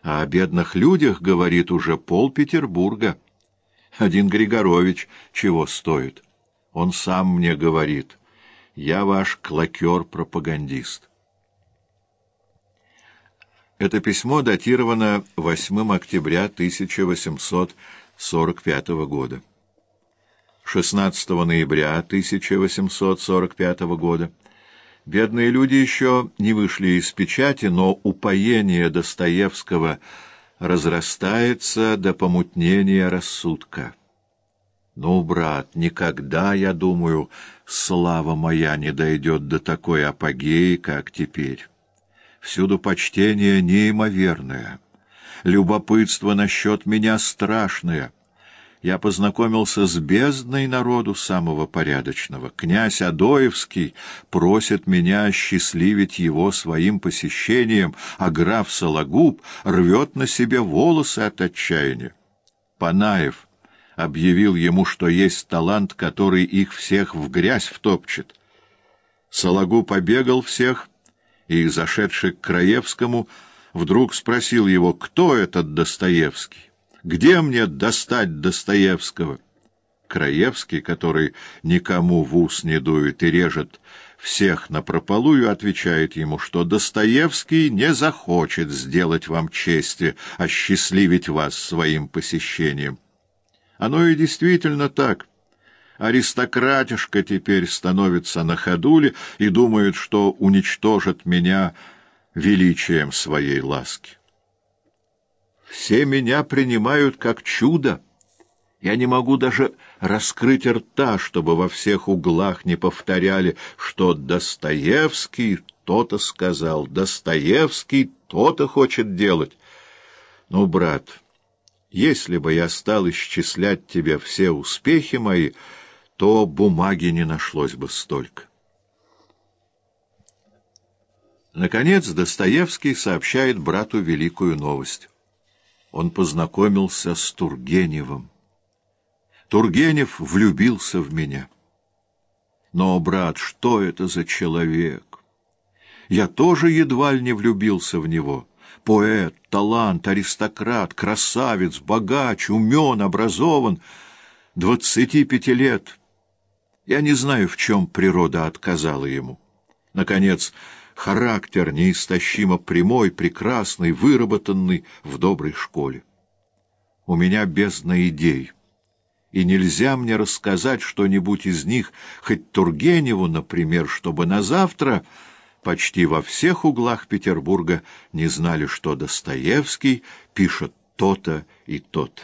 А о бедных людях говорит уже пол-Петербурга. Один Григорович чего стоит? Он сам мне говорит: я ваш клокер-пропагандист. Это письмо датировано 8 октября 1845 года. 16 ноября 1845 года бедные люди еще не вышли из печати, но упоение Достоевского разрастается до помутнения рассудка. Ну, брат, никогда, я думаю, слава моя не дойдет до такой апогеи, как теперь. Всюду почтение неимоверное, любопытство насчет меня страшное. Я познакомился с бездной народу самого порядочного. Князь Адоевский просит меня осчастливить его своим посещением, а граф Сологуб рвет на себе волосы от отчаяния. Панаев объявил ему, что есть талант, который их всех в грязь втопчет. Сологуб побегал всех, и, зашедший к Краевскому, вдруг спросил его: кто этот Достоевский? Где мне достать Достоевского? Краевский, который никому в ус не дует и режет всех напропалую, отвечает ему, что Достоевский не захочет сделать вам чести, осчастливить вас своим посещением. Оно и действительно так. Аристократишка теперь становится на ходуле и думает, что уничтожит меня величием своей ласки. Все меня принимают как чудо. Я не могу даже раскрыть рта, чтобы во всех углах не повторяли, что Достоевский то-то сказал, Достоевский то-то хочет делать. Ну, брат, если бы я стал исчислять тебе все успехи мои, то бумаги не нашлось бы столько. Наконец Достоевский сообщает брату великую новость. Он познакомился с Тургеневым. Тургенев влюбился в меня. Но, брат, что это за человек? Я тоже едва ли не влюбился в него. Поэт, талант, аристократ, красавец, богач, умен, образован, 25 лет. Я не знаю, в чем природа отказала ему. Наконец, характер неистощимо прямой, прекрасный, выработанный в доброй школе. У меня бездна идей, и нельзя мне рассказать что-нибудь из них, хоть Тургеневу, например, чтобы на завтра почти во всех углах Петербурга не знали, что Достоевский пишет то-то и то-то.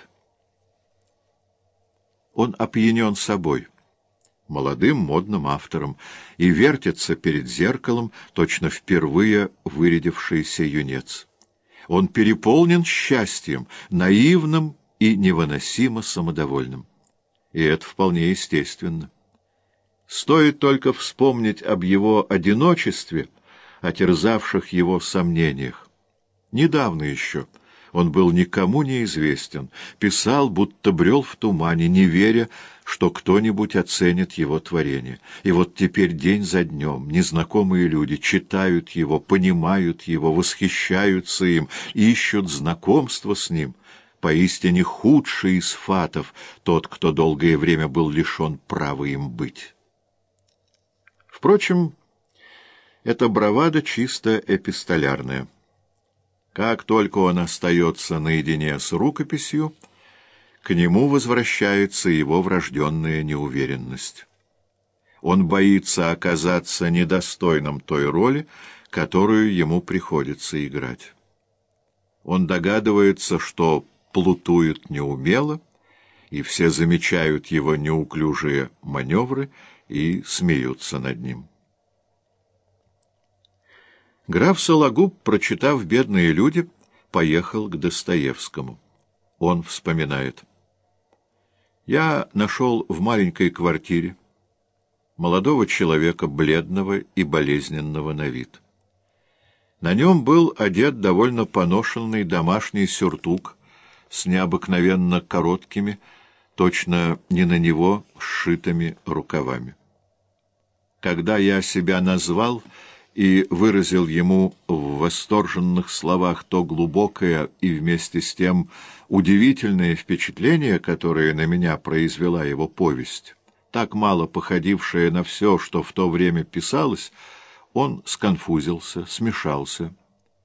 Он опьянен собой, молодым модным автором, и вертится перед зеркалом, точно впервые вырядившийся юнец. Он переполнен счастьем, наивным и невыносимо самодовольным. И это вполне естественно. Стоит только вспомнить об его одиночестве, о терзавших его сомнениях. Недавно еще он был никому неизвестен, писал, будто брел в тумане, не веря, что кто-нибудь оценит его творение. И вот теперь день за днем незнакомые люди читают его, понимают его, восхищаются им, ищут знакомства с ним. Поистине худший из фатов тот, кто долгое время был лишен права им быть. Впрочем, эта бравада чисто эпистолярная. Как только он остается наедине с рукописью, к нему возвращается его врожденная неуверенность. Он боится оказаться недостойным той роли, которую ему приходится играть. Он догадывается, что плутует неумело, и все замечают его неуклюжие маневры и смеются над ним. Граф Сологуб, прочитав «Бедные люди», поехал к Достоевскому. Он вспоминает: «Я нашел в маленькой квартире молодого человека, бледного и болезненного на вид. На нем был одет довольно поношенный домашний сюртук с необыкновенно короткими, точно не на него, сшитыми рукавами. Когда я себя назвал и выразил ему в восторженных словах то глубокое и вместе с тем удивительное впечатление, которое на меня произвела его повесть, так мало походившее на все, что в то время писалось, он сконфузился, смешался.